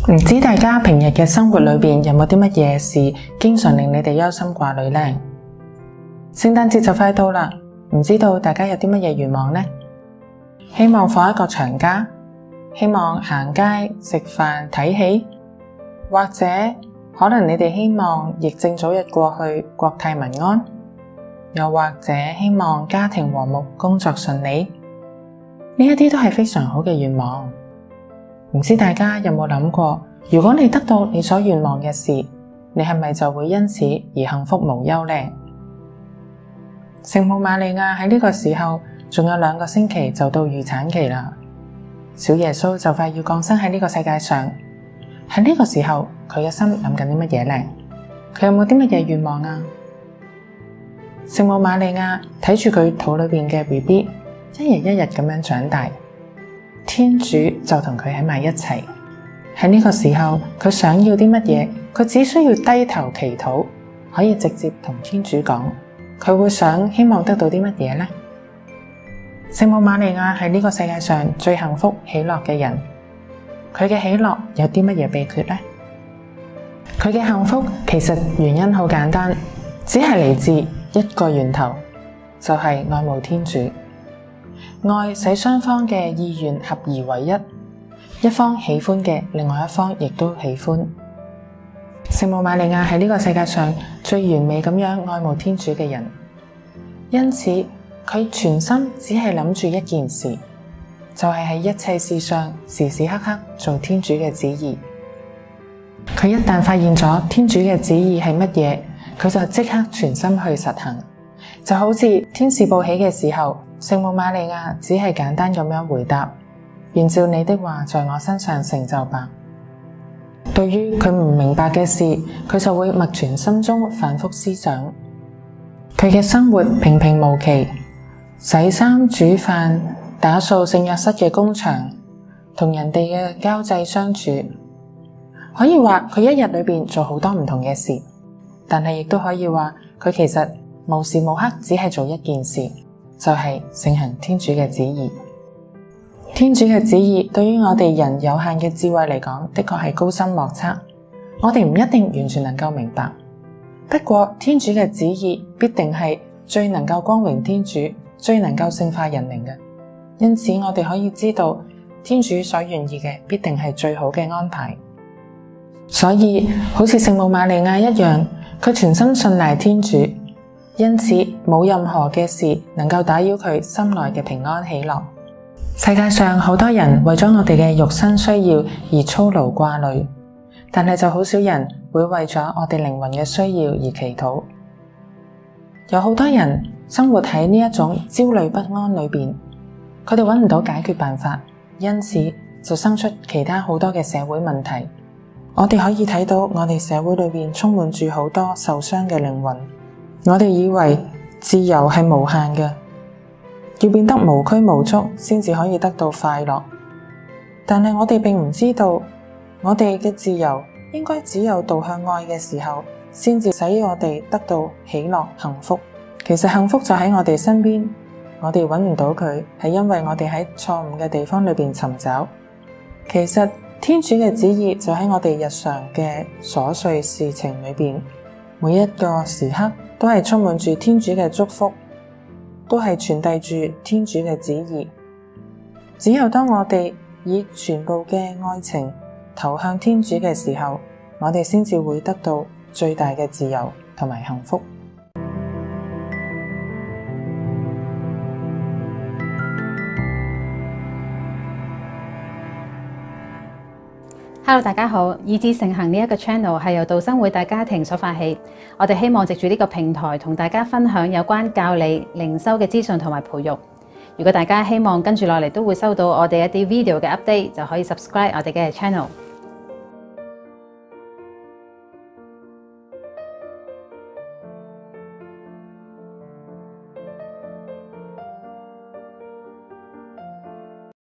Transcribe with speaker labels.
Speaker 1: 唔知大家平日嘅生活裏邊有冇啲乜嘢事經常令你哋憂心掛慮呢？聖誕節就快到啦，唔知道大家有啲乜嘢願望呢？希望放一個長假，希望行街食飯睇戲，或者可能你哋希望疫症早日過去，國泰民安，又或者希望家庭和睦，工作順利，呢一啲都係非常好嘅願望。唔知大家有冇諗過，如果你得到你所願望嘅事，你係咪就會因此而幸福無憂呢？聖母瑪利亞喺呢個時候仲有2個星期就到預產期啦，小耶穌就快要降生喺呢個世界上。喺呢個時候，佢嘅心諗緊啲乜嘢呢？佢有冇啲乜嘢願望啊？聖母瑪利亞睇住佢肚裏邊嘅 BB 一日一日咁樣長大，天主就同佢喺埋一齊。喺呢個時候，佢想要啲乜嘢，佢只需要低頭祈禱，可以直接同天主講。佢會希望得到啲乜嘢呢？聖母瑪利亞係呢個世界上最幸福喜樂嘅人，佢嘅喜樂有啲乜嘢秘訣呢？佢嘅幸福其實原因好簡單，只係嚟自一個源頭，就係愛慕天主。愛使雙方嘅意願合而為一，一方喜歡嘅，另外一方亦都喜歡。聖母瑪利亞係呢個世界上最完美咁樣愛慕天主嘅人，因此佢全心只係諗住一件事，就係喺一切事上時時刻刻做天主嘅旨意。佢一旦發現咗天主嘅旨意係乜嘢，佢就即刻全心去實行。就好似天使報喜嘅時候，聖母瑪利亞只係簡單咁樣回答：願照你的話在我身上成就吧。對於佢唔明白嘅事，佢就會默存心中，反覆思想。佢嘅生活平平無奇，洗衫煮飯，打掃聖約瑟嘅工場，同人哋嘅交際相處，可以話佢一日裏邊做好多唔同嘅事，但係亦都可以話佢其實無時無刻只係做一件事，就係承行天主嘅旨意。天主嘅旨意對於我哋人有限嘅智慧嚟講，的確係高深莫測，我哋唔一定完全能夠明白。不過天主嘅旨意必定係最能夠光榮天主，最能夠聖化人靈嘅。因此我哋可以知道，天主所願意嘅必定係最好嘅安排。所以好似聖母瑪利亞一樣，佢全心信賴天主，因此冇任何嘅事能夠打擾佢心內嘅平安喜樂。世界上好多人為咗我哋嘅肉身需要而操勞掛慮，但係就好少人會為咗我哋靈魂嘅需要而祈禱。有好多人生活喺呢一種焦慮不安裏邊，佢哋揾唔到解決辦法，因此就生出其他好多嘅社會問題。我哋可以睇到我哋社會裏邊充滿住好多受傷嘅靈魂。我哋以為自由係無限嘅，要變得無拘無束先至可以得到快樂，但係我哋並唔知道，我哋嘅自由應該只有導向愛嘅時候，先至使我哋得到喜樂幸福。其實幸福就喺我哋身邊，我哋揾唔到佢，係因為我哋喺錯誤嘅地方裏邊尋找。其實天主嘅旨意就喺我哋日常嘅瑣碎事情裏邊，每一個時刻都係充滿住天主嘅祝福，都係傳遞住天主嘅旨意。只有當我哋以全部嘅愛情投向天主嘅時候，我哋先至會得到最大嘅自由同埋幸福。
Speaker 2: Hello， 大家好！意志成行呢一個 channel 係由道生會大家庭所發起，我哋希望藉住呢個平台同大家分享有關教理、靈修嘅資訊同埋培育。如果大家希望跟住落嚟都會收到我哋一啲 video 嘅 update，就可以 subscribe 我哋嘅 channel。